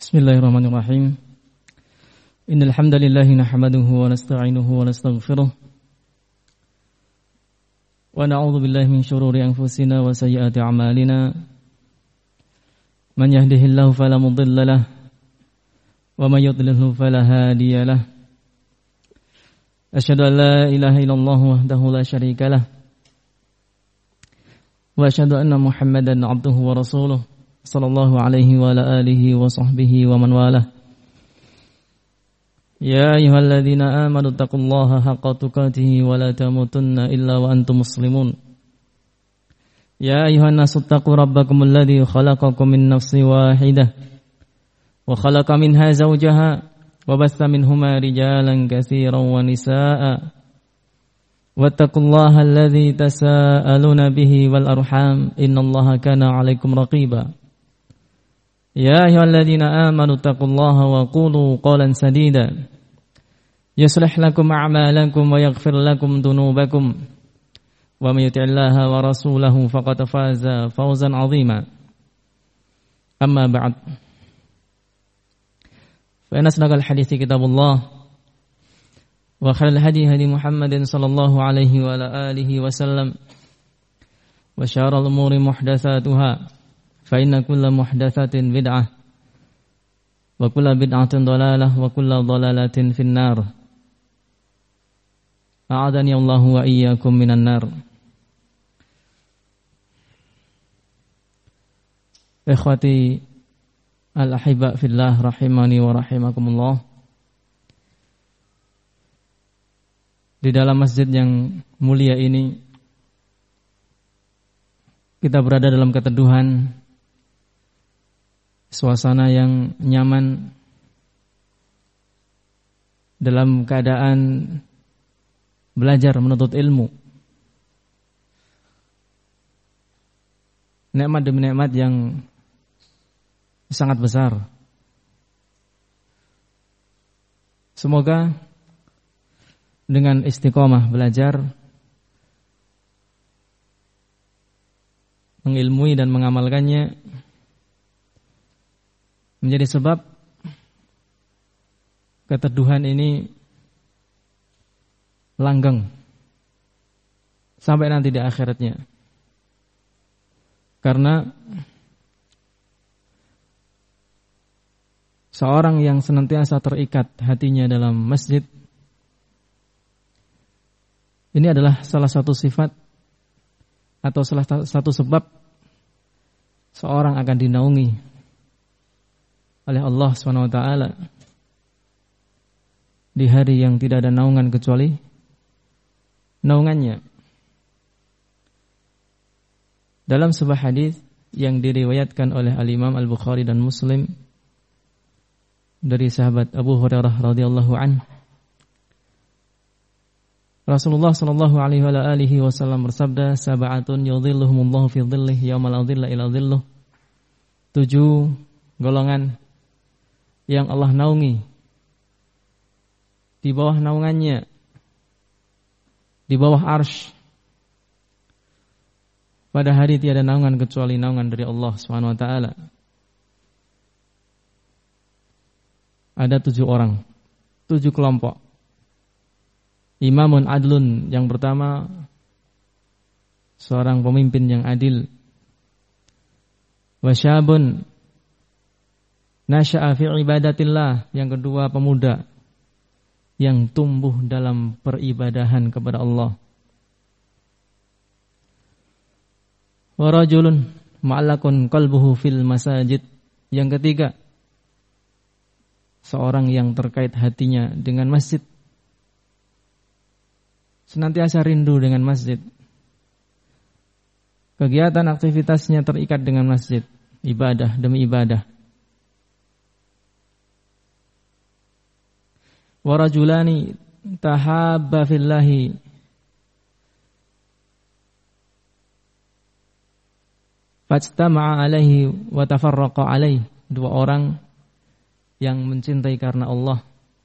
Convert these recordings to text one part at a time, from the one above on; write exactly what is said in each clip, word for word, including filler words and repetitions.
Bismillahirrahmanirrahim. Innal hamdalillah nahmaduhu wa nasta'inuhu wa nastaghfiruh. Wa na'udzu billahi min shururi anfusina wa sayyiati a'malina. Man yahdihillahu fala mudilla lahu wa may yudlilhu fala hadiya lahu. Asyhadu an la ilaha illallah wahdahu la syarika lahu. Wa asyhadu anna Muhammadan 'abduhu wa rasuluh. Sallallahu alaihi wa ala alihi wa sahbihi wa man walah. Ya ayyuhalladzina amanu taqullaha haqqa tuqatih wa la tamutunna illa wa antum muslimun. Ya ayyuhan nasu taqu rabbakumul ladzi khalaqakum min nafsin wahidah wa khalaqa minha zawjaha wa bassa minhuma rijalan katsiran wa nisaa'a. Wattaqullaha alladzi tasaaluna bihi wal arham innallaha kana 'alaikum raqiba. Ya ayyuhalladzina amanu taqullaha wa qulu qawlan sadida yuslih lakum a'malakum wa yaghfir lakum dhunubakum wa may yuti'illaha wa rasulahu faqad faza fawzan 'azima. Amma ba'd. Fa inna asdaqal hadithi kitabullah wa khairal hadi hadi Muhammadin sallallahu alaihi wa ala alihi wa sallam wa syarrul umuri muhdatsatuha fa inna kulla muhdatsatin bid'ah wa kulla bid'atin dhalalah wa kulla dhalalatin finnar. A'adani Allahu wa iyyakum minan nar. Ikhwati al-ahibba fillah rahimani wa rahimakumullah. Di dalam masjid yang mulia ini kita berada dalam keteduhan, suasana yang nyaman, dalam keadaan belajar menuntut ilmu. Nikmat demi nikmat yang sangat besar. Semoga dengan istiqomah belajar, mengilmui dan mengamalkannya menjadi sebab keteduhan ini langgeng sampai nanti di akhiratnya. Karena seorang yang senantiasa terikat hatinya dalam masjid, ini adalah salah satu sifat atau salah satu sebab seorang akan dinaungi oleh Allah subhanahu wa taala di hari yang tidak ada naungan kecuali naungannya. Dalam sebuah hadis yang diriwayatkan oleh Al-Imam Al-Bukhari dan Muslim dari sahabat Abu Hurairah radhiyallahu anhu, Rasulullah sallallahu alaihi wa alihi wasallam bersabda, sab'atun yudhilluhumullahu fi dhillihi yaumal la dhilla illa dhilluh. Tujuh golongan yang Allah naungi di bawah naungannya, di bawah arsy, pada hari tiada naungan kecuali naungan dari Allah subhanahu wa ta'ala. Ada tujuh orang, tujuh kelompok. Imamun adlun, yang pertama seorang pemimpin yang adil. Wasyabun nasya'a fi ibadatillah, yang kedua pemuda yang tumbuh dalam peribadahan kepada Allah. Wa rajulun ma'allakun qalbuhu fil masajid, yang ketiga seorang yang terkait hatinya dengan masjid, senantiasa rindu dengan masjid. Kegiatan aktivitasnya terikat dengan masjid, ibadah demi ibadah. Wa rajulani tahabba fillahi, fajtama'a alaihi wa tafarraqa alaihi, dua orang yang mencintai karena Allah,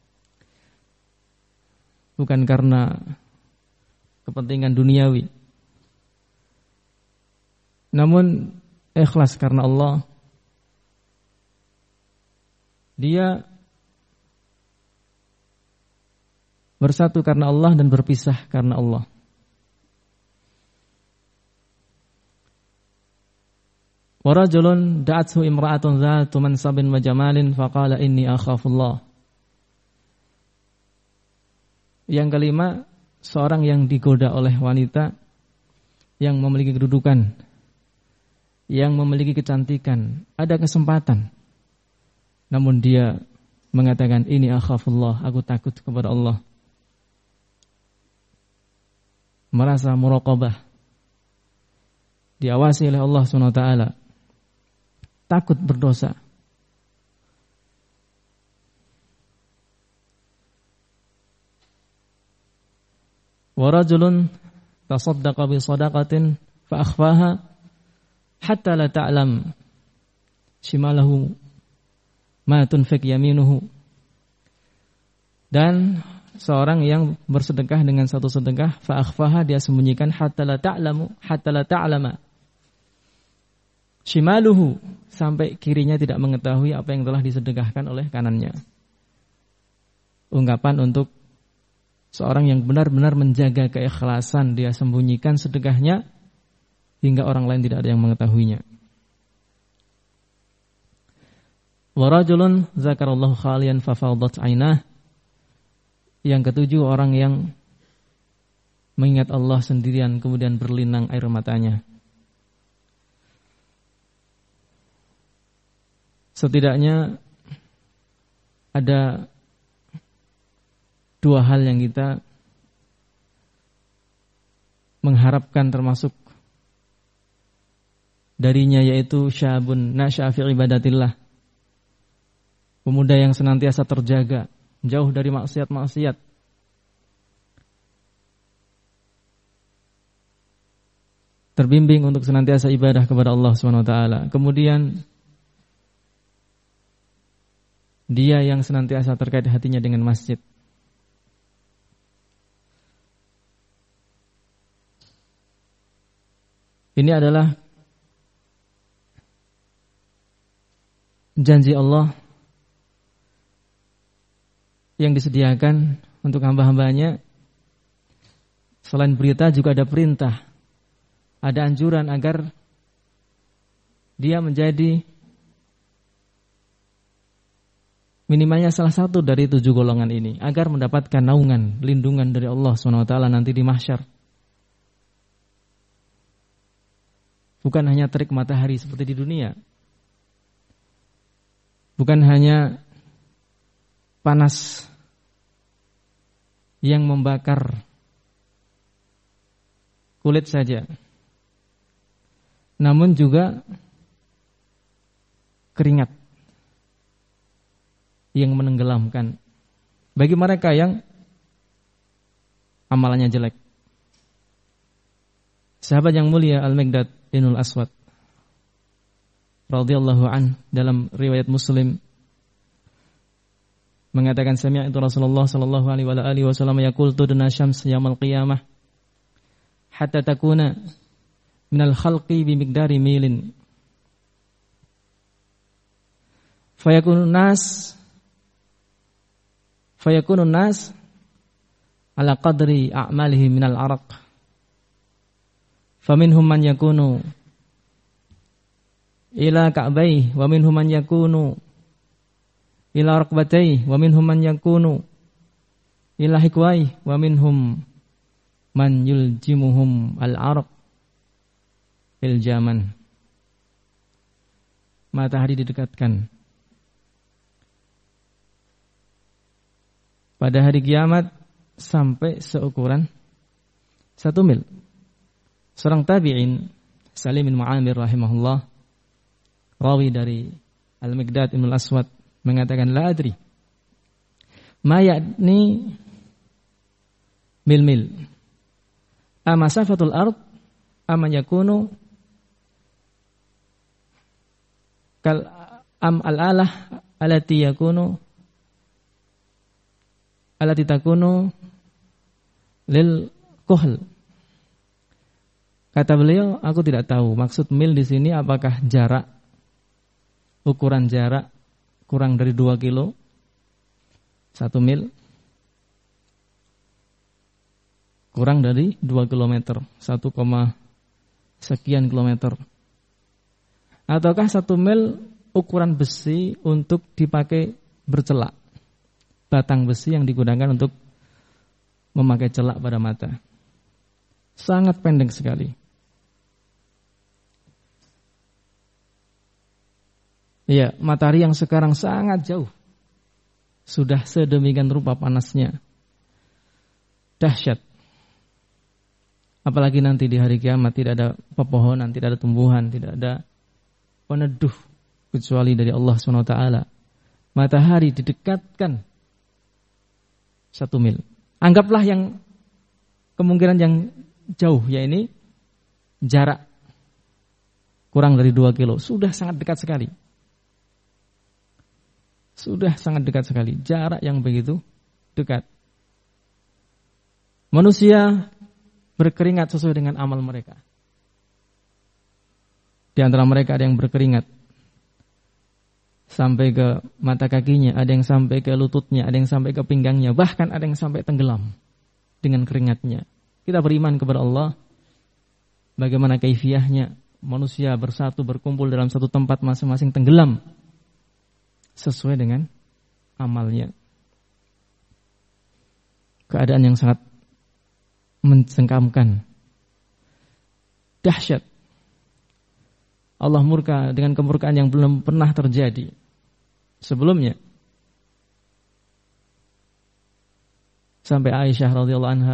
bukan karena kepentingan duniawi, namun ikhlas karena Allah, Dia bersatu karena Allah dan berpisah karena Allah. Wa rajulun da'athu imra'atun dhatu mansabin wa jamalin faqala inni akhafullah. Yang kelima, seorang yang digoda oleh wanita yang memiliki kedudukan, yang memiliki kecantikan, ada kesempatan. Namun dia mengatakan ini akhafullah, aku takut kepada Allah. Merasa muraqabah, diawasi oleh Allah subhanahu wa taala. Takut berdosa. Wa rajulun tasaddaqa bi shadaqatin fa akhfaha hatta la ta'lam shimalahu ma tunfiq yaminuhu. Dan seorang yang bersedekah dengan satu sedekah fa akhfaha, dia sembunyikan hatta la ta'lamu hatta la ta'lama shimaluhu, sampai kirinya tidak mengetahui apa yang telah disedekahkan oleh kanannya. Ungkapan untuk seorang yang benar-benar menjaga keikhlasan, dia sembunyikan sedekahnya hingga orang lain tidak ada yang mengetahuinya. Wa rajulun zakarallahu khalian fa fadat 'ainah. Yang ketujuh, orang yang mengingat Allah sendirian kemudian berlinang air matanya. Setidaknya ada dua hal yang kita mengharapkan termasuk darinya, yaitu syabun nasya'a fi ibadatillah, pemuda yang senantiasa terjaga jauh dari maksiat-maksiat, terbimbing untuk senantiasa ibadah kepada Allah subhanahu wa taala. Kemudian dia yang senantiasa terkait hatinya dengan masjid. Ini adalah janji Allah yang disediakan untuk hamba-hambanya. Selain berita juga ada perintah, ada anjuran agar dia menjadi minimalnya salah satu dari tujuh golongan ini, agar mendapatkan naungan, lindungan dari Allah subhanahu wa taala nanti di mahsyar. Bukan hanya terik matahari seperti di dunia, bukan hanya panas yang membakar kulit saja, namun juga keringat yang menenggelamkan bagi mereka yang amalannya jelek. Sahabat yang mulia Al-Miqdad Ibnul Aswad radhiyallahu an dalam riwayat Muslim mengatakan, sami'tu Rasulullah sallallahu alaihi wasallam yaqul tudna syams yaumil qiyamah hatta takuna minal khalqi bi miqdari milin fayakunun nas fayakunun nas ala qadri a'malihi minal araq faminhum man yakunu ila ka'bai wa minhum man yakunu ila raqbatai wa minhum man yakunu ila hikwai wa minhum man yuljimuhum al-araq iljaman. Matahari didekatkan pada hari kiamat sampai seukuran satu mil. Seorang tabi'in, Salim bin Mu'amir rahimahullah, rawi dari Al-Miqdad Ibnul Aswad, mengatakan, la adri ma yakni mil-mil ama safatul ard ama yakunu kal am al-alah alati yakunu alati takunu lil kuhl. Kata beliau, aku tidak tahu maksud mil di sini apakah jarak, ukuran jarak kurang dari dua kilo, satu mil, kurang dari dua kilometer, satu koma sekian kilometer. Ataukah satu mil ukuran besi untuk dipakai bercelak, batang besi yang digunakan untuk memakai celak pada mata. Sangat pendek sekali. Ya, matahari yang sekarang sangat jauh, sudah sedemikian rupa panasnya, dahsyat. Apalagi nanti di hari kiamat tidak ada pepohonan, tidak ada tumbuhan, tidak ada peneduh kecuali dari Allah subhanahu wa taala. Matahari didekatkan satu mil. Anggaplah yang kemungkinan yang jauh, ya ini jarak kurang dari dua kilo, sudah sangat dekat sekali. Sudah sangat dekat sekali, jarak yang begitu dekat. Manusia berkeringat sesuai dengan amal mereka. Di antara mereka ada yang berkeringat sampai ke mata kakinya, ada yang sampai ke lututnya, ada yang sampai ke pinggangnya, bahkan ada yang sampai tenggelam dengan keringatnya. Kita beriman kepada Allah, bagaimana kaifiyahnya manusia bersatu berkumpul dalam satu tempat masing-masing tenggelam sesuai dengan amalnya. Keadaan yang sangat mencengkamkan, dahsyat. Allah murka dengan kemurkaan yang belum pernah terjadi sebelumnya. Sampai Aisyah radhiyallahu anha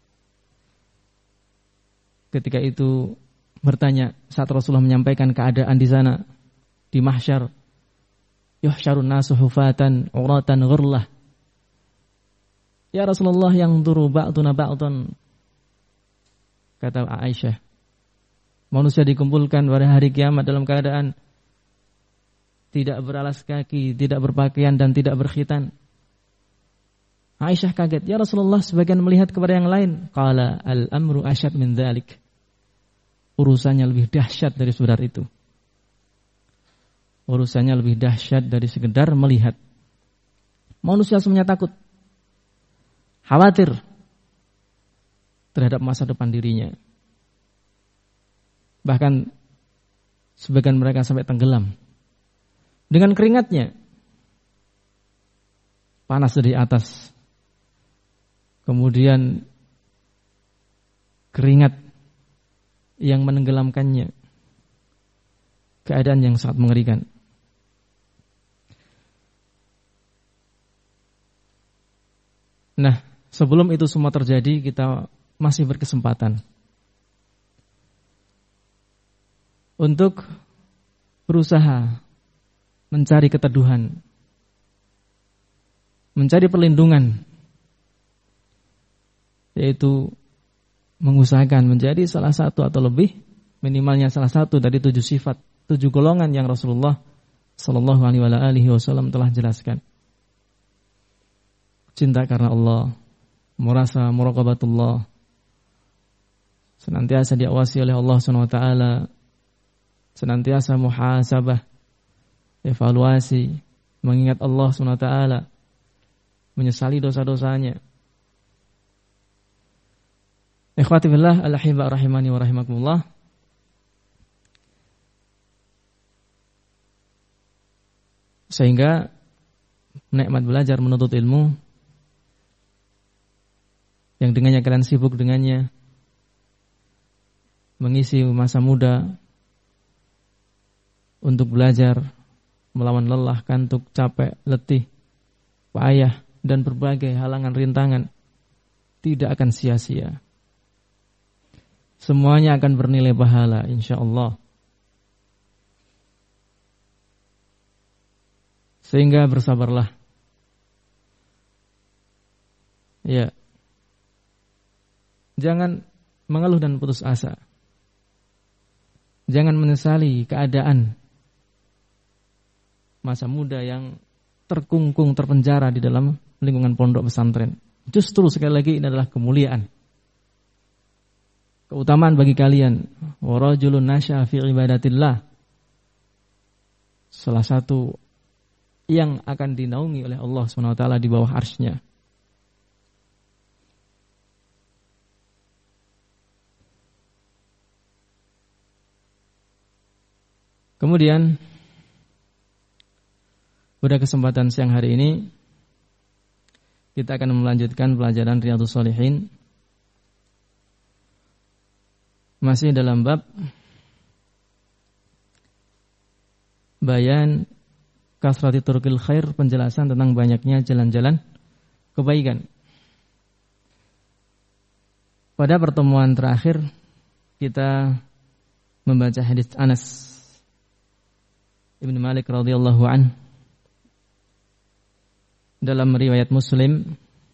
ketika itu bertanya saat Rasulullah menyampaikan keadaan di sana di mahsyar, yuhsyarun nasu hufatan uratan ghurlah. Ya Rasulullah, yang duru ba'duna ba'dan. Kata Aisyah, manusia dikumpulkan pada hari kiamat dalam keadaan tidak beralas kaki, tidak berpakaian dan tidak berkhitan. Aisyah kaget, ya Rasulullah, sebagian melihat kepada yang lain. Qala al-amru asyad min dzalik. Urusannya lebih dahsyat dari sekedar itu. Urusannya lebih dahsyat dari sekedar melihat. Manusia semuanya takut, khawatir terhadap masa depan dirinya. Bahkan sebagian mereka sampai tenggelam dengan keringatnya, panas dari atas, kemudian keringat yang menenggelamkannya. Keadaan yang sangat mengerikan. Nah, sebelum itu semua terjadi, kita masih berkesempatan untuk berusaha mencari keteduhan, mencari perlindungan, yaitu mengusahakan menjadi salah satu atau lebih, minimalnya salah satu dari tujuh sifat, tujuh golongan yang Rasulullah Sallallahu Alaihi Wasallam telah jelaskan. Cinta karena Allah, merasa muraqabatullah, senantiasa diawasi oleh Allah Subhanahu wa taala, senantiasa muhasabah, evaluasi, mengingat Allah Subhanahu wa taala, menyesali dosa-dosanya. Ikhwati fillah, al-ahibba rahimani wa rahimakumullah. Sehingga nikmat belajar menuntut ilmu yang dengannya kalian sibuk dengannya, mengisi masa muda untuk belajar melawan lelah, kantuk, capek, letih, payah dan berbagai halangan rintangan, tidak akan sia-sia. Semuanya akan bernilai pahala insyaallah. Sehingga bersabarlah. Ya. Jangan mengeluh dan putus asa. Jangan menyesali keadaan masa muda yang terkungkung, terpenjara di dalam lingkungan pondok pesantren. Justru sekali lagi ini adalah kemuliaan, keutamaan bagi kalian. Wa rajulun nasya'a fi ibadatillah. Salah satu yang akan dinaungi oleh Allah subhanahu wa taala di bawah arsy-Nya. Kemudian pada kesempatan siang hari ini kita akan melanjutkan pelajaran Riyadhus Shalihin, masih dalam bab bayan kasrati turqil khair, penjelasan tentang banyaknya jalan-jalan kebaikan. Pada pertemuan terakhir kita membaca hadis Anas Ibnu Malik radhiyallahu an dalam riwayat Muslim,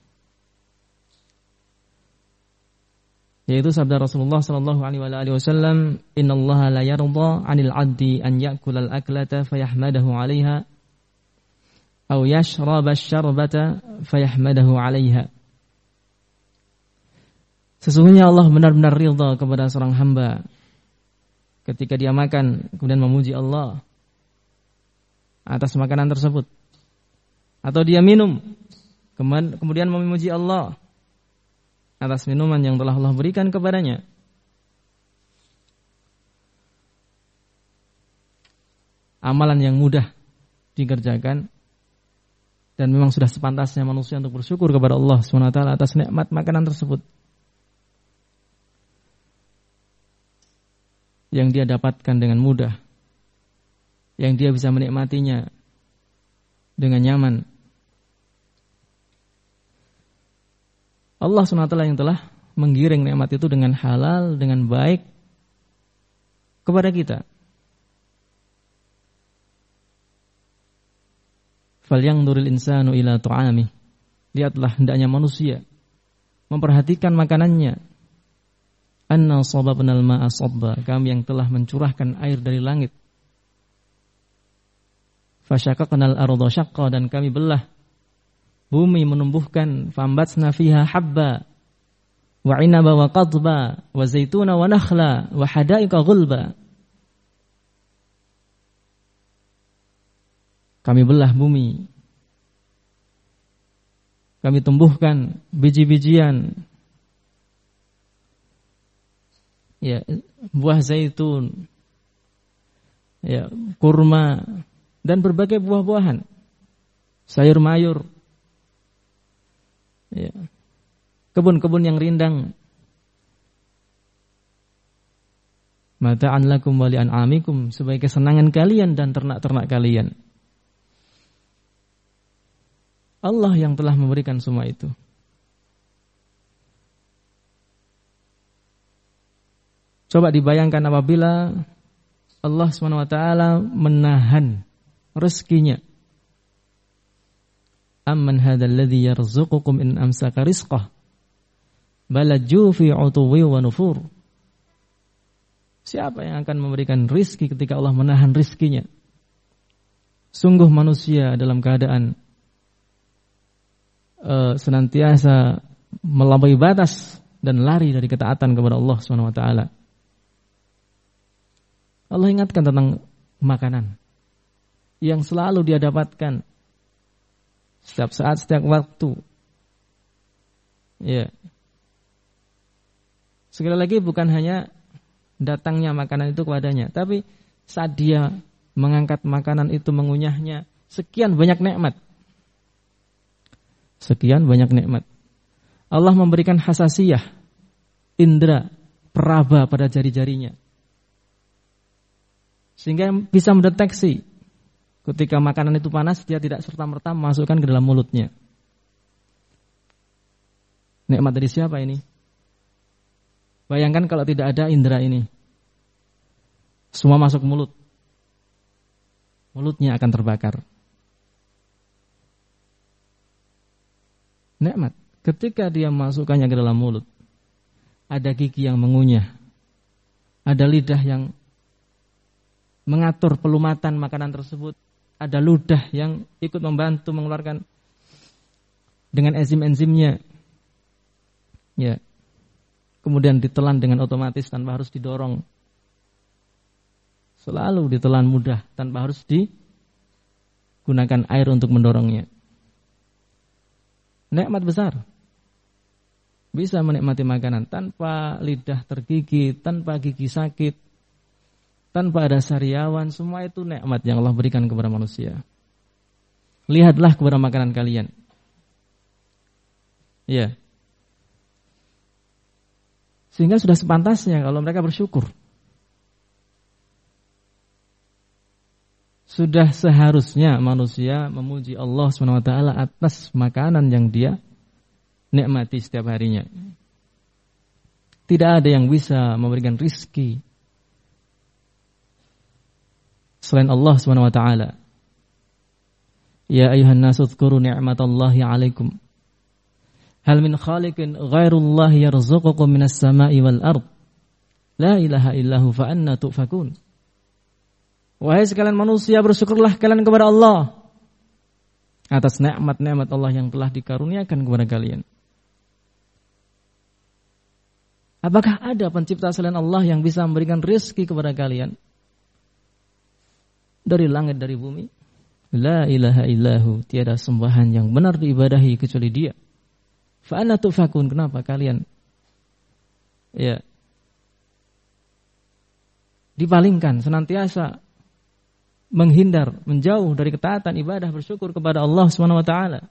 yaitu sabda Rasulullah sallallahu alaihi wasallam, "Innallaha la yarda 'anil 'abdi an ya'kula al-aklata fayahmadahu 'alaiha aw yashraba asy-syarbata fayahmadahu 'alaiha." Sesungguhnya Allah benar-benar ridha kepada seorang hamba ketika dia makan kemudian memuji Allah atas makanan tersebut, atau dia minum kemudian memuji Allah atas minuman yang telah Allah berikan kepadanya. Amalan yang mudah dikerjakan dan memang sudah sepantasnya manusia untuk bersyukur kepada Allah subhanahu wa taala atas nikmat makanan tersebut yang dia dapatkan dengan mudah, yang dia bisa menikmatinya dengan nyaman. Allah subhanahu wa taala yang telah menggiring nikmat itu dengan halal, dengan baik kepada kita. Falyanzuril insanu ila ta'ami. Lihatlah hendaknya manusia memperhatikan makanannya. Anna sababnal ma'a sabba. Kami yang telah mencurahkan air dari langit. Fasyaqaqnal arda syaqqa, dan kami belah bumi menumbuhkan, fambatsna fiha habba wa 'inaba wa qadba wa zaituna wa nakhla wa hadaiqa ghulba. Kami belah bumi, kami tumbuhkan biji-bijian, ya, buah zaitun, ya, kurma, dan berbagai buah-buahan, sayur-mayur, ya, kebun-kebun yang rindang. Mata'an lakum wa li'an'amikum, sebagai kesenangan kalian dan ternak-ternak kalian. Allah yang telah memberikan semua itu. Coba dibayangkan apabila Allah subhanahu wa taala menahan rezekinya. Amman hadzal ladzi yarzuqukum in amsaka rizqah balajju fi utuwi wa nufur. Siapa yang akan memberikan rizki ketika Allah menahan rizkinya? Sungguh manusia dalam keadaan uh, senantiasa melampaui batas dan lari dari ketaatan kepada Allah subhanahu wa taala. Allah ingatkan tentang makanan yang selalu dia dapatkan setiap saat, setiap waktu. Ya. Sekali lagi bukan hanya datangnya makanan itu kepadanya, tapi saat dia mengangkat makanan itu, mengunyahnya, sekian banyak nikmat. Sekian banyak nikmat. Allah memberikan hasasiyah, indera, peraba pada jari-jarinya, sehingga bisa mendeteksi ketika makanan itu panas, dia tidak serta-merta memasukkan ke dalam mulutnya. Nikmat dari siapa ini? Bayangkan kalau tidak ada indera ini, semua masuk mulut, mulutnya akan terbakar. Nikmat ketika dia masukkannya ke dalam mulut, ada gigi yang mengunyah, ada lidah yang mengatur pelumatan makanan tersebut, ada ludah yang ikut membantu mengeluarkan dengan enzim-enzimnya, ya. Kemudian ditelan dengan otomatis tanpa harus didorong. Selalu ditelan mudah tanpa harus digunakan gunakan air untuk mendorongnya. Nikmat besar. Bisa menikmati makanan tanpa lidah tergigit, tanpa gigi sakit, tanpa ada sariawan, semua itu nikmat yang Allah berikan kepada manusia. Lihatlah kepada makanan kalian. Ya. Sehingga sudah sepantasnya kalau mereka bersyukur. Sudah seharusnya manusia memuji Allah subhanahu wa taala atas makanan yang dia nikmati setiap harinya. Tidak ada yang bisa memberikan rizki selain Allah subhanahu wa ta'ala. Ya ayuhan nasu dzkuru ni'matallahi 'alaikum. Hal min khaliqin ghairullahi yarzuqukum minas sama'i wal ard. La ilaha illahu fa anna tu'fakun. Wahai sekalian manusia, bersyukurlah kalian kepada Allah atas nikmat-nikmat Allah yang telah dikaruniakan kepada kalian. Apakah ada pencipta selain Allah yang bisa memberikan rezeki kepada kalian dari langit, dari bumi? La ilaha illahu, tiada sembahan yang benar diibadahi kecuali Dia. Fa anna tufakun, kenapa kalian ya dipalingkan, senantiasa menghindar, menjauh dari ketaatan ibadah bersyukur kepada Allah Subhanahu wa taala?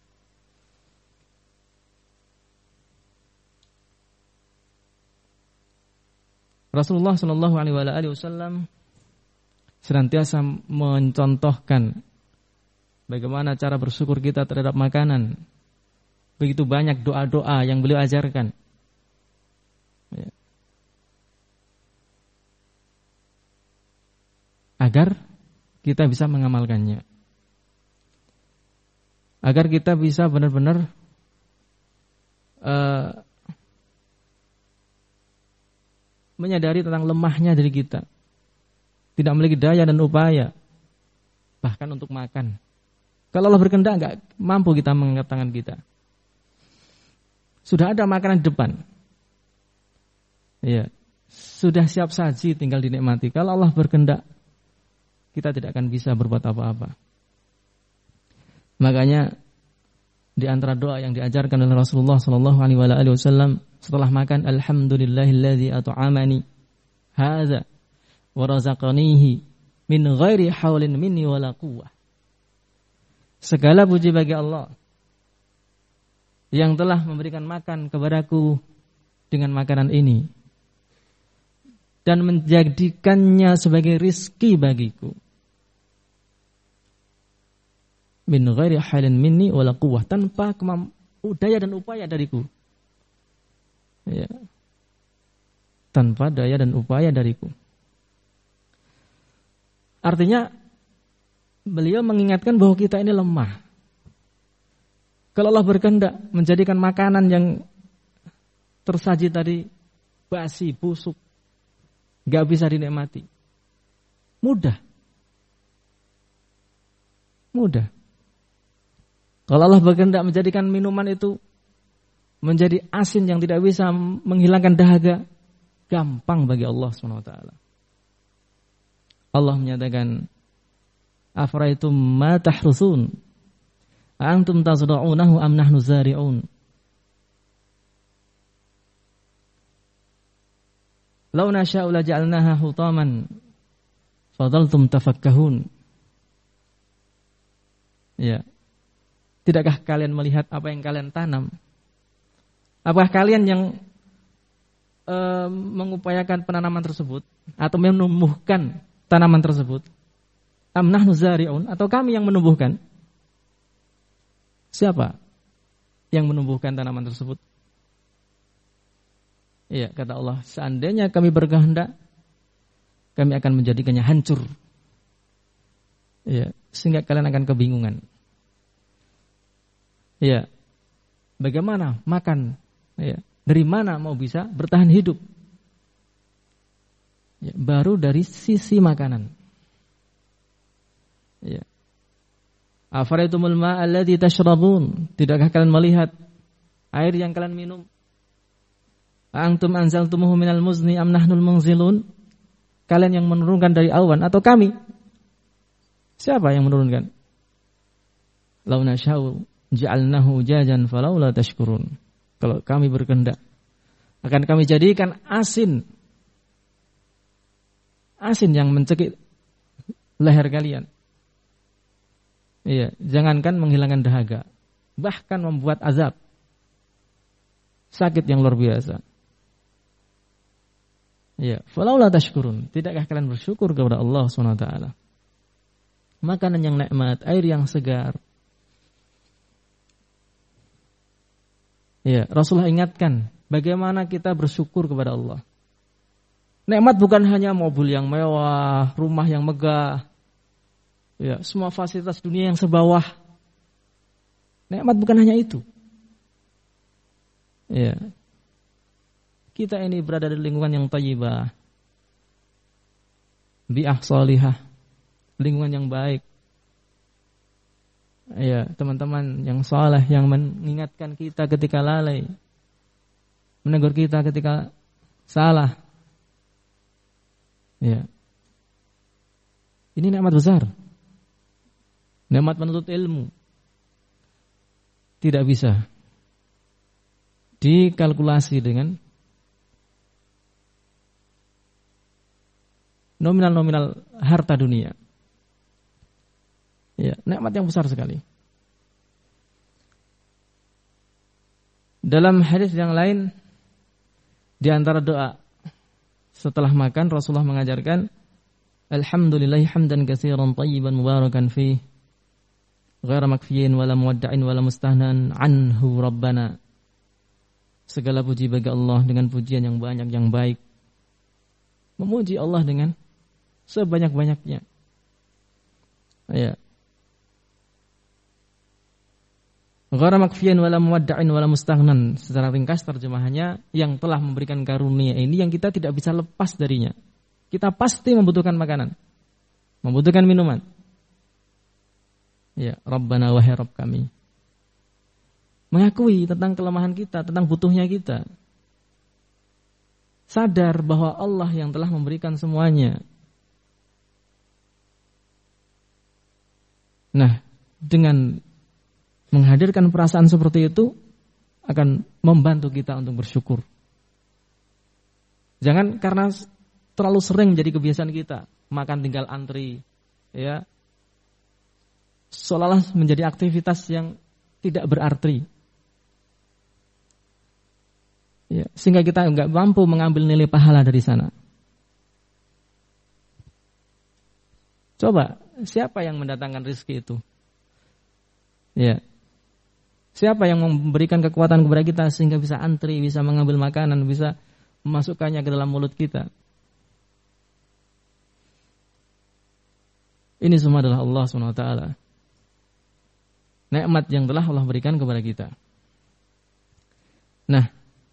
Rasulullah sallallahu alaihi wasallam senantiasa mencontohkan bagaimana cara bersyukur kita terhadap makanan. Begitu banyak doa-doa yang beliau ajarkan. Ya. Agar kita bisa mengamalkannya. Agar kita bisa benar-benar uh, menyadari tentang lemahnya diri kita. Tidak memiliki daya dan upaya bahkan untuk makan. Kalau Allah berkehendak enggak mampu kita mengangkat tangan kita. Sudah ada makanan di depan. Ya, sudah siap saji tinggal dinikmati. Kalau Allah berkehendak kita tidak akan bisa berbuat apa-apa. Makanya di antara doa yang diajarkan oleh Rasulullah sallallahu alaihi wasallam setelah makan, alhamdulillahilladzi at'amani hadza wa razaqanihi min ghairi haulin minni wala quwwah. Segala puji bagi Allah yang telah memberikan makan kepadaku dengan makanan ini dan menjadikannya sebagai rizki bagiku. Min ghairi haulin minni wala quwwah, tanpa kemampuan, daya dan upaya dariku. Ya. Tanpa daya dan upaya dariku. Artinya beliau mengingatkan bahwa kita ini lemah. Kalau Allah berkehendak menjadikan makanan yang tersaji tadi basi, busuk, gak bisa dinikmati, mudah. Mudah. Kalau Allah berkehendak menjadikan minuman itu menjadi asin yang tidak bisa menghilangkan dahaga, gampang bagi Allah subhanahu wa taala. Allah menyatakan, afara'aytum ma tahrusun antum tazra'unahu am nahnu zari'un. Law nasha'u la ja'alnaha hutaman fadhaltum tafakkahun. Ya. Tidakkah kalian melihat apa yang kalian tanam? Apakah kalian yang e, mengupayakan penanaman tersebut atau menumbuhkan tanaman tersebut? Am nahnu zari'un, atau kami yang menumbuhkan? Siapa yang menumbuhkan tanaman tersebut? Iya, kata Allah, seandainya kami berkehendak, kami akan menjadikannya hancur. Iya, sehingga kalian akan kebingungan. Iya. Bagaimana makan? Ya, dari mana mau bisa bertahan hidup? Ya, baru dari sisi makanan. Ya. Afara'aytumul ma'a alladzi tashrabun? Tidakkah kalian melihat air yang kalian minum? Antum anzaltumuhu minal muzni am nahnul munzilun? Kalian yang menurunkan dari awan atau kami? Siapa yang menurunkan? Lau nasya'u ja'alnahu jajan falaula tashkurun. Kalau kami berkehendak akan kami jadikan asin. Asin yang mencekik leher kalian. Iya, jangankan menghilangkan dahaga, bahkan membuat azab. Sakit yang luar biasa. Iya, falaula tashkurun. Tidakkah kalian bersyukur kepada Allah subhanahu wa taala? Makanan yang nikmat, air yang segar. Iya, Rasulullah ingatkan bagaimana kita bersyukur kepada Allah. Nikmat bukan hanya mobil yang mewah, rumah yang megah, ya, semua fasilitas dunia yang sebawah. Nikmat bukan hanya itu. Ya. Kita ini berada di lingkungan yang thayyibah, bi'ah salihah, lingkungan yang baik. Ya, teman-teman yang saleh yang mengingatkan kita ketika lalai, menegur kita ketika salah. Ya. Ini nikmat besar. Nikmat menuntut ilmu. Tidak bisa dikalkulasi dengan nominal-nominal harta dunia. Ya, nikmat yang besar sekali. Dalam hadis yang lain, di antara doa setelah makan, Rasulullah mengajarkan, alhamdulillahi hamdan katsiran thayyiban mubarakan fih, ghaira makfiyin wala muwadda'in wala mustahnan anhu rabbana. Segala puji bagi Allah dengan pujian yang banyak yang baik. Memuji Allah dengan sebanyak-banyaknya. Ya. Ghaira makfiyin wala muwadda'in wala mustahnan. Secara ringkas terjemahannya, yang telah memberikan karunia ini yang kita tidak bisa lepas darinya. Kita pasti membutuhkan makanan, membutuhkan minuman. Ya, Rabbana wahai Rabb kami. Mengakui tentang kelemahan kita, tentang butuhnya kita. Sadar bahwa Allah yang telah memberikan semuanya. Nah, dengan menghadirkan perasaan seperti itu akan membantu kita untuk bersyukur. Jangan karena terlalu sering menjadi kebiasaan kita, makan tinggal antri, ya, seolah-olah menjadi aktivitas yang tidak berarti, ya, sehingga kita enggak mampu mengambil nilai pahala dari sana. Coba, siapa yang mendatangkan rezeki itu? Ya, siapa yang memberikan kekuatan kepada kita sehingga bisa antri, bisa mengambil makanan, bisa memasukkannya ke dalam mulut kita? Ini semua adalah Allah subhanahu wa taala. Nikmat yang telah Allah berikan kepada kita. Nah,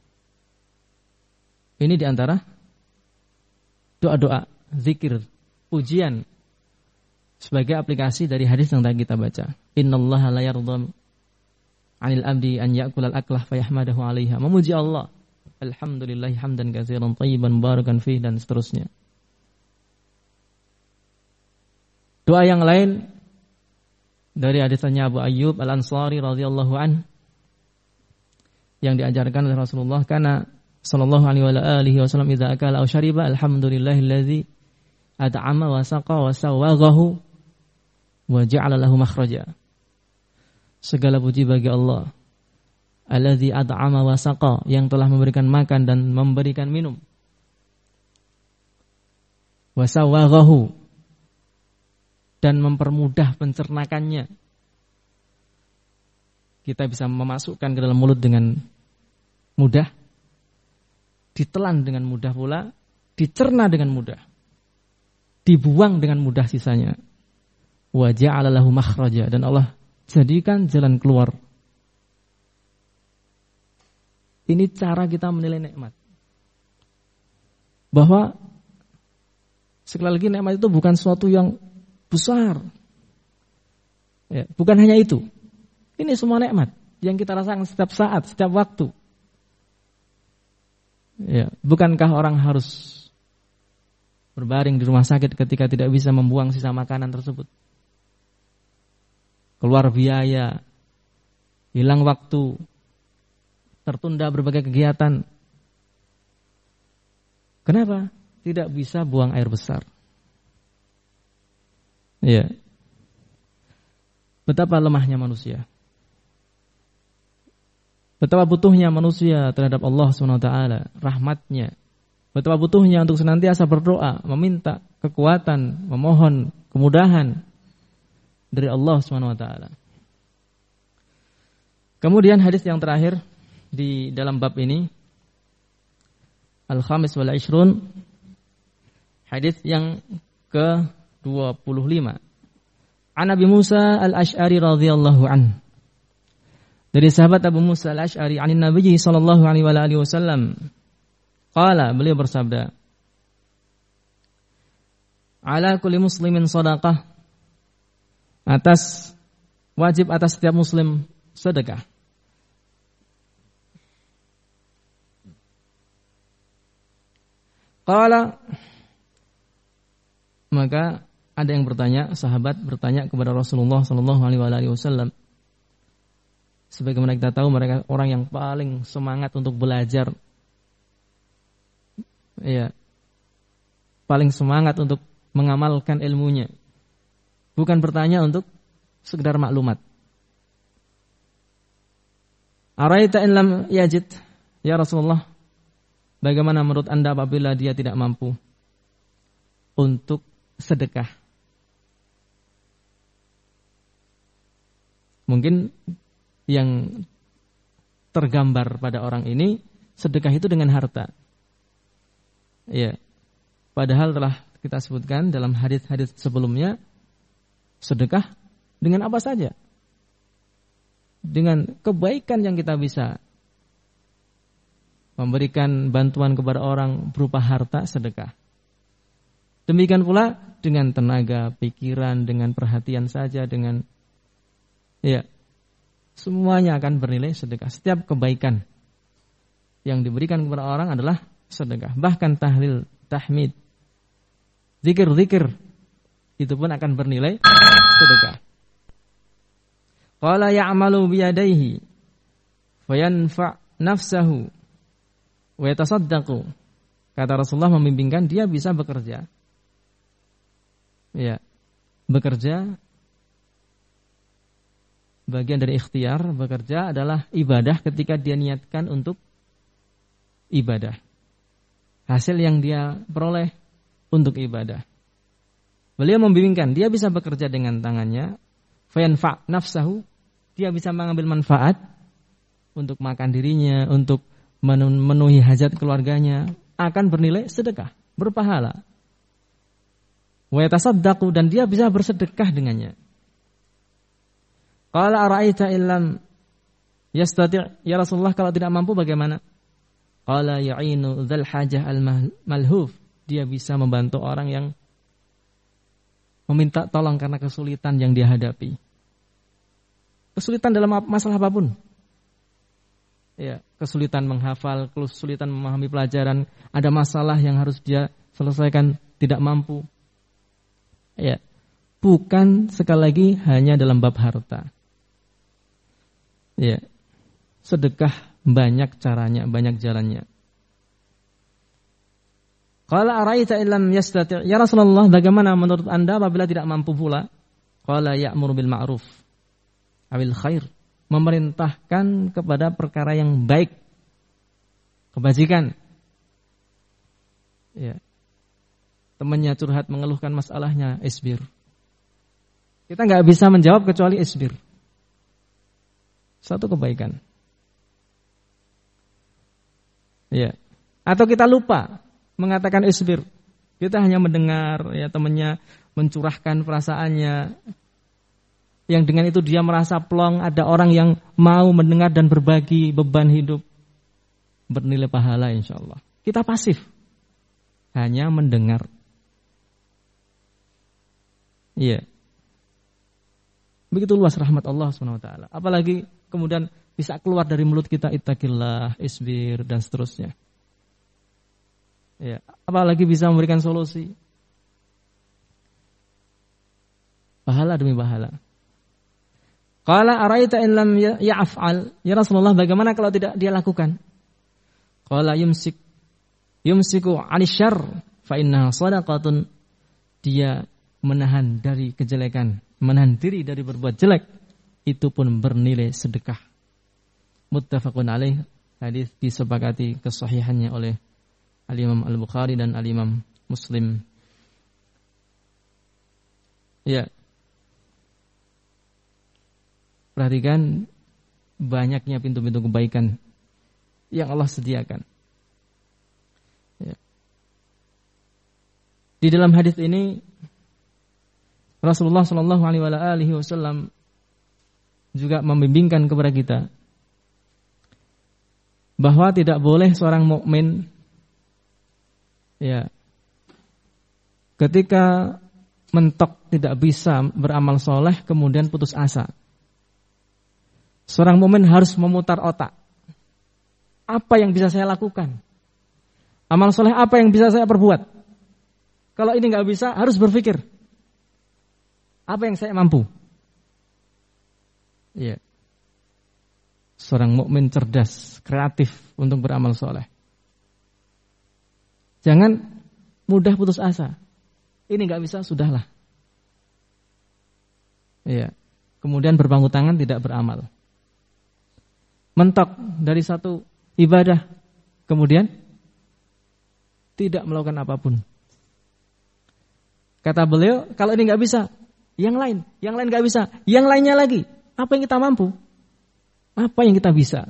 ini diantara doa-doa, zikir, pujian sebagai aplikasi dari hadis yang tadi kita baca. Innallaha la yardha 'anil abdi an ya'kulal aklah fayahmadahu 'alaiha. Memuji Allah. Alhamdulillahi hamdan katsiran thayyiban mubarakan fih, dan seterusnya. Doa yang lain dari hadisnya Abu Ayyub Al-Ansari radhiyallahu an yang diajarkan oleh Rasulullah, karena sallallahu alaihi wa alihi wasallam idza akala aw syariba alhamdulillahillazi at'ama wa saqa wa sawaghahu wa ja'ala lahu makhraja. Segala puji bagi Allah, allazi at'ama wa saqa, yang telah memberikan makan dan memberikan minum, wa sawaghahu, dan mempermudah pencernakannya. Kita bisa memasukkan ke dalam mulut dengan mudah, ditelan dengan mudah pula, dicerna dengan mudah, dibuang dengan mudah sisanya. Wa ja'ala lahu makhraja, dan Allah jadikan jalan keluar. Ini cara kita menilai nikmat. Bahwa sekali lagi nikmat itu bukan sesuatu yang besar. Ya, bukan hanya itu. Ini semua nikmat yang kita rasakan setiap saat, setiap waktu. Ya, bukankah orang harus berbaring di rumah sakit ketika tidak bisa membuang sisa makanan tersebut? keluar biaya, hilang waktu, tertunda berbagai kegiatan. Kenapa? Tidak bisa buang air besar. Ya. Betapa lemahnya manusia. Betapa butuhnya manusia terhadap Allah subhanahu wa taala, rahmatnya. Betapa butuhnya untuk senantiasa berdoa, meminta kekuatan, memohon kemudahan dari Allah subhanahu wa taala. Kemudian hadis yang terakhir di dalam bab ini, Al-Khamis wal Ishrun, hadis yang ke dua puluh lima. An Abi Musa Al-Asy'ari radhiyallahu anhu. Dari sahabat Abu Musa Al-Asy'ari anin Nabi sallallahu alaihi wa alihi wasallam. Qala, beliau bersabda, ala kulli muslimin shadaqah. Atas wajib atas setiap muslim sedekah. Qala, maka ada yang bertanya, sahabat bertanya kepada Rasulullah sallallahu alaihi wasallam. Sebagaimana kita tahu mereka orang yang paling semangat untuk belajar. Ya. Paling semangat untuk mengamalkan ilmunya. Bukan bertanya untuk sekedar maklumat. Araita in lam yajid, ya Rasulullah, bagaimana menurut Anda apabila dia tidak mampu untuk sedekah? Mungkin yang tergambar pada orang ini sedekah itu dengan harta. Ya. Padahal telah kita sebutkan dalam hadis-hadis sebelumnya, sedekah dengan apa saja. Dengan kebaikan yang kita bisa memberikan bantuan kepada orang berupa harta, sedekah. Demikian pula dengan tenaga, pikiran, dengan perhatian saja, dengan ya, semuanya akan bernilai sedekah. Setiap kebaikan yang diberikan kepada orang adalah sedekah. Bahkan tahlil, tahmid, zikir-zikir itu pun akan bernilai sedekah. Qala ya'malu biyadaihi fayanfa' nafsahu wa yatasaddaqu. Kata Rasulullah membimbingkan dia bisa bekerja. Ya. Bekerja bagian dari ikhtiar, bekerja adalah ibadah ketika dia niatkan untuk ibadah. Hasil yang dia peroleh untuk ibadah. Beliau membimbingkan dia bisa bekerja dengan tangannya, fayanfa' nafsahu, dia bisa mengambil manfaat untuk makan dirinya, untuk memenuhi hajat keluarganya, akan bernilai sedekah, berpahala. Wa yatasaddaqu, dan dia bisa bersedekah dengannya. Qala ara'aita illam yastati', ya Rasulullah kalau tidak mampu bagaimana? Qala ya'inu dzal hajah al-malhuf, dia bisa membantu orang yang meminta tolong karena kesulitan yang dia hadapi. Kesulitan dalam masalah apapun. Ya, kesulitan menghafal, kesulitan memahami pelajaran, ada masalah yang harus dia selesaikan, tidak mampu. Ya, bukan sekali lagi hanya dalam bab harta. Ya, sedekah banyak caranya, banyak jalannya. Qala araita illam yastati', ya Rasulullah bagaimana menurut Anda apabila tidak mampu pula? Qala ya'muru bil ma'ruf awil khair, memerintahkan kepada perkara yang baik, kebajikan. Ya. Temannya curhat mengeluhkan masalahnya, isbir. Kita nggak bisa menjawab kecuali isbir. Satu kebaikan. Ya. Atau kita lupa mengatakan isbir. Kita hanya mendengar ya temannya mencurahkan perasaannya, yang dengan itu dia merasa plong, ada orang yang mau mendengar dan berbagi beban hidup, bernilai pahala insyaallah. Kita pasif, hanya mendengar. Iya. Begitu luas rahmat Allah subhanahu wa taala. Apalagi kemudian bisa keluar dari mulut kita ittaqillah, isbir, dan seterusnya. Ya, apalagi bisa memberikan solusi. Pahala demi pahala. Qala araita in lam ya'f'al, ya Rasulullah bagaimana kalau tidak dia lakukan? Qala yumsik yumsiku 'anil syarr fa innaha shadaqatun. Dia menahan dari kejelekan, menahan diri dari berbuat jelek, itu pun bernilai sedekah. Muttafaqun alaih, hadis disepakati kesahihannya oleh Al-Imam Al-Bukhari dan Al-Imam Muslim. Ya. Perhatikan banyaknya pintu-pintu kebaikan yang Allah sediakan. Ya. Di dalam hadis ini Rasulullah Shallallahu Alaihi Wasallam juga membimbingkan kepada kita bahwa tidak boleh seorang mukmin ya ketika mentok tidak bisa beramal soleh kemudian putus asa. Seorang mukmin harus memutar otak. Apa yang bisa saya lakukan? Amal soleh apa yang bisa saya perbuat? Kalau ini nggak bisa, harus berpikir. Apa yang saya mampu? Ya. Seorang mukmin cerdas, kreatif untuk beramal soleh. Jangan mudah putus asa. Ini nggak bisa, sudahlah. Ya. Kemudian berpangku tangan tidak beramal. Mentok dari satu ibadah, kemudian tidak melakukan apapun. Kata beliau, kalau ini nggak bisa, yang lain, yang lain nggak bisa, yang lainnya lagi. Apa yang kita mampu? Apa yang kita bisa?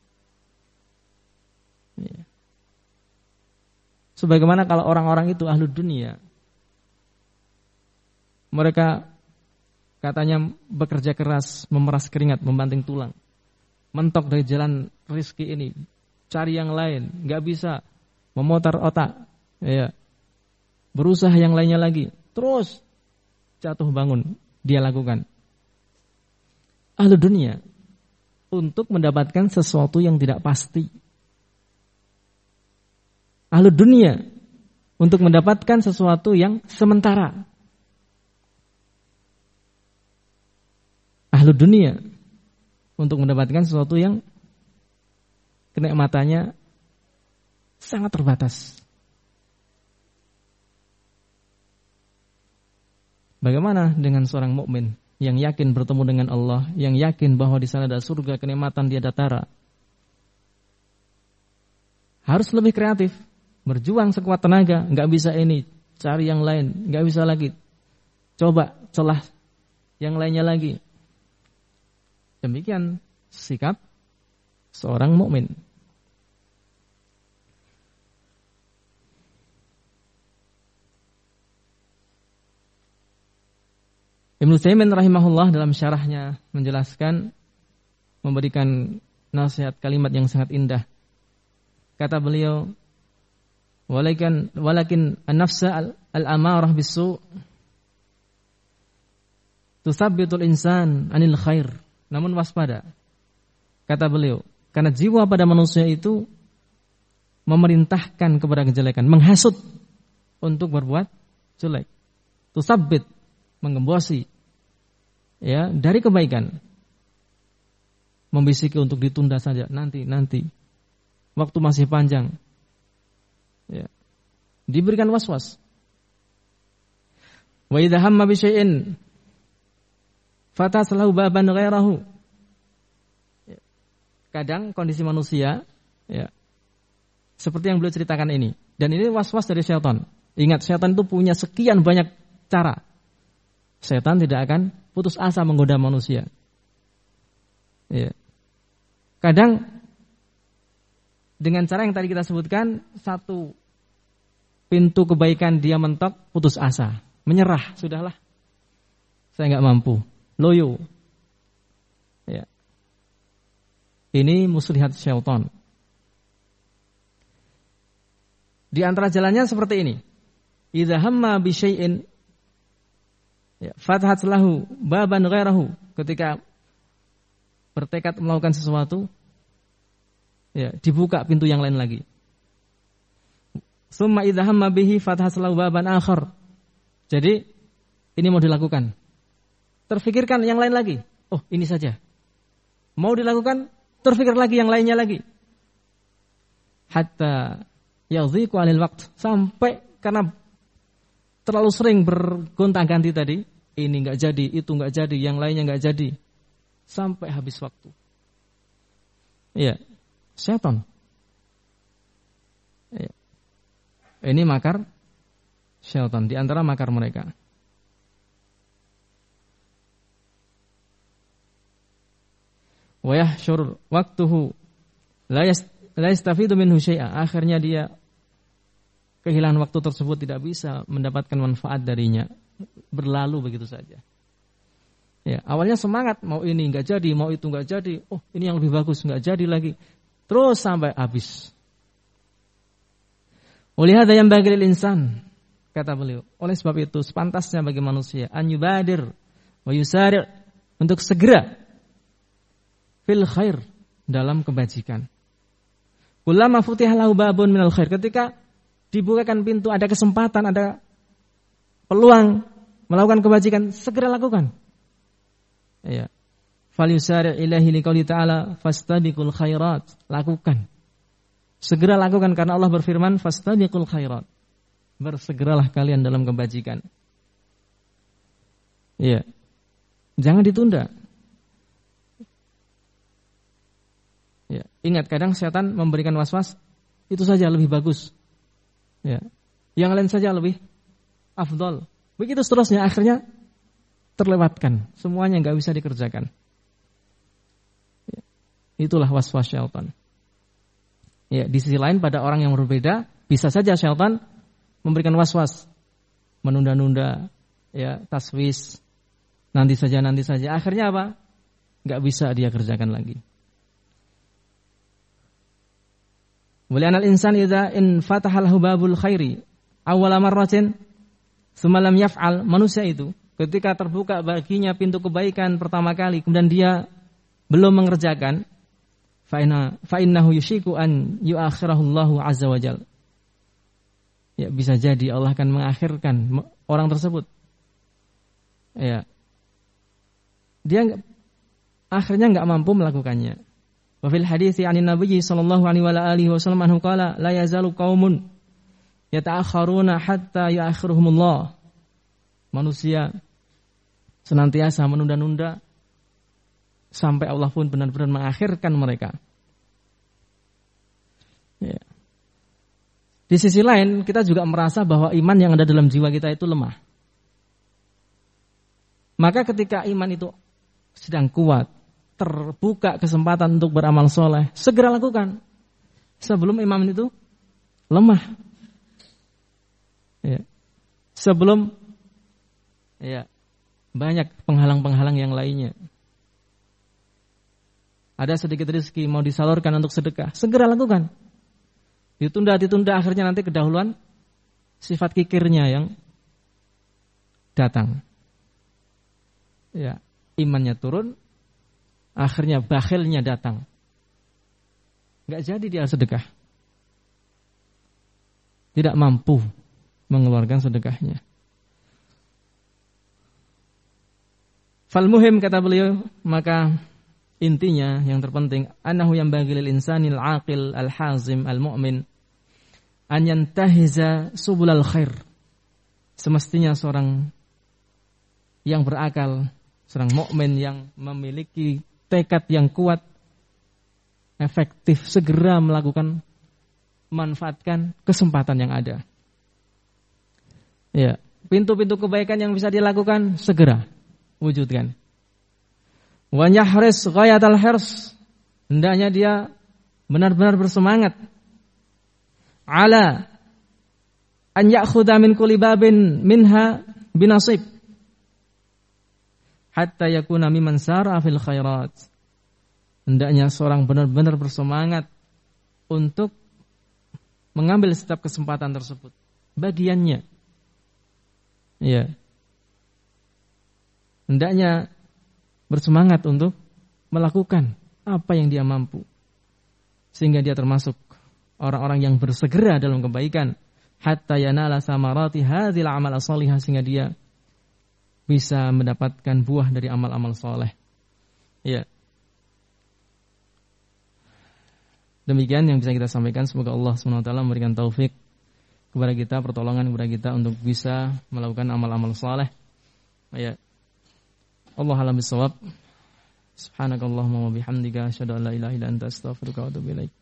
Ya. Sebagaimana kalau orang-orang itu ahlu dunia, mereka katanya bekerja keras, memeras keringat, membanting tulang. Mentok dari jalan rezeki ini, cari yang lain, nggak bisa, memutar otak, ya, berusaha yang lainnya lagi, terus jatuh bangun dia lakukan. Ahlu dunia untuk mendapatkan sesuatu yang tidak pasti. Ahlu dunia untuk mendapatkan sesuatu yang sementara. Ahlu dunia untuk mendapatkan sesuatu yang kenikmatannya sangat terbatas. Bagaimana dengan seorang mukmin yang yakin bertemu dengan Allah, yang yakin bahwa di sana ada surga, kenikmatan di datara? Harus lebih kreatif, berjuang sekuat tenaga. Nggak bisa ini, cari yang lain, nggak bisa lagi, coba celah yang lainnya lagi. Demikian sikap seorang mukmin. Ibnu Utsaimin rahimahullah dalam syarahnya menjelaskan, memberikan nasihat kalimat yang sangat indah. Kata beliau, walakin walakin an-nafsa al-amarah bis-su' tusabbitul insan anil khair. Namun waspada, kata beliau, karena jiwa pada manusia itu memerintahkan kepada kejelekan, menghasut untuk berbuat jelek. Tusabbit, menggembosi, ya, dari kebaikan, membisiki untuk ditunda saja, nanti nanti, waktu masih panjang, ya, diberikan was-was. Wa idza hamma bi syai'in fataslahu baban ghairahu. Kadang kondisi manusia, ya, seperti yang beliau ceritakan ini, dan ini was-was dari syaitan. Ingat, syaitan itu punya sekian banyak cara. Syaitan tidak akan putus asa menggoda manusia. Ya. Kadang dengan cara yang tadi kita sebutkan, satu pintu kebaikan dia mentok, putus asa, menyerah, sudahlah, saya nggak mampu, loyo. Ya. Ini muslihat syaitan. Di antara jalannya seperti ini. Idza hamma bi syai'in, ya, fathat lahu baban ghairahu. Ketika bertekad melakukan sesuatu, ya, dibuka pintu yang lain lagi. Summa idza hamma bihi fathat lahu baban akhar. Jadi ini mau dilakukan, terfikirkan yang lain lagi, Oh, ini saja. Mau dilakukan, terfikir lagi yang lainnya lagi. Hatta yadhiqu 'alil waqt, sampai karena terlalu sering bergonta-ganti tadi, ini enggak jadi, itu enggak jadi, yang lainnya enggak jadi, sampai habis waktu. Iya, setan. Iya. Ini makar syaitan, di antara makar mereka. Wa yahsyur waqtuhu la yastafidu minhu syai'a. Akhirnya dia kehilangan waktu tersebut, tidak bisa mendapatkan manfaat darinya. Berlalu begitu saja. Ya, awalnya semangat, mau ini enggak jadi, mau itu enggak jadi. Oh, ini yang lebih bagus, enggak jadi lagi. Terus sampai habis. Walihada yanbaghi lil insan, kata beliau, oleh sebab itu sepantasnya bagi manusia an yubadir wa yusari' untuk segera fil khair, dalam kebajikan. Kullama futiha lahu babun minal khair, ketika dibukakan pintu, ada kesempatan, ada peluang melakukan kebajikan, segera lakukan. Ya. Fal yusari' ilahi liqouli ta'ala fastabiqul khairat, lakukan. Segera lakukan karena Allah berfirman fastabiqul khairat. Bersegeralah kalian dalam kebajikan. Iya. Jangan ditunda. Ya, ingat kadang setan memberikan was-was, itu saja lebih bagus. Ya. Yang lain saja lebih afdal. Begitu seterusnya, akhirnya terlewatkan. Semuanya enggak bisa dikerjakan. Ya. Itulah was-was syaitan. Ya, di sisi lain pada orang yang berbeda, bisa saja syaitan memberikan was-was, menunda-nunda, ya, taswis, nanti saja, nanti saja. Akhirnya apa? Enggak bisa dia kerjakan lagi. Wali'anal insan idza in fataha lahu babul khairi awwala marratin tsumma lam yaf'al, manusia itu ketika terbuka baginya pintu kebaikan pertama kali kemudian dia belum mengerjakan, fa innahu yushiku an yuakhirahu Allahu azza wajal. Ya, bisa jadi Allah akan mengakhirkan orang tersebut. Ya. Dia akhirnya enggak mampu melakukannya. Wa fil hadithi 'anin nabiyyi sallallahu alaihi wa alihi wasallam anhu qala la yazalu qaumun yata'akhkharuna hatta yu'akhiruhumullah. Manusia senantiasa menunda-nunda sampai Allah pun benar-benar mengakhirkan mereka. Ya. Di sisi lain, kita juga merasa bahwa iman yang ada dalam jiwa kita itu lemah. Maka ketika iman itu sedang kuat, terbuka kesempatan untuk beramal soleh, segera lakukan. Sebelum iman itu lemah. Ya. Sebelum ya, banyak penghalang-penghalang yang lainnya. Ada sedikit rezeki mau disalurkan untuk sedekah, segera lakukan. Ditunda-ditunda, akhirnya nanti kedahuluan sifat kikirnya yang datang. Ya, imannya turun, akhirnya bakhilnya datang. Enggak jadi dia sedekah. Tidak mampu mengeluarkan sedekahnya. Fal muhim, kata beliau, maka intinya yang terpenting annahu yanbaghi lil insanil aqil al hazim al mu'min an yantahiza subulal khair. Semestinya seorang yang berakal, seorang mukmin yang memiliki tekad yang kuat, efektif, segera melakukan, manfaatkan kesempatan yang ada. Ya, pintu-pintu kebaikan yang bisa dilakukan segera wujudkan. Wa yahris ghayatal hirs, hendaknya dia benar-benar bersemangat ala an ya'khudha min kulli babin minha binasib hatta yakuna mimman sara fil khairat. Hendaknya seorang benar-benar bersemangat untuk mengambil setiap kesempatan tersebut, bagiannya. Ya. Hendaknya bersemangat untuk melakukan apa yang dia mampu, sehingga dia termasuk orang-orang yang bersegera dalam kebaikan, hatta yanala samarati hadzal amal salihah, sehingga dia bisa mendapatkan buah dari amal-amal saleh. Ya. Demikian yang bisa kita sampaikan. Semoga Allah subhanahu wa taala memberikan taufik kepada kita, pertolongan kepada kita untuk bisa melakukan amal-amal saleh. Ya. Allah alam bisawab. Subhanakallahumma wa bihamdika asyhadu an la ilaha illa anta astaghfiruka wa atubu ilaik.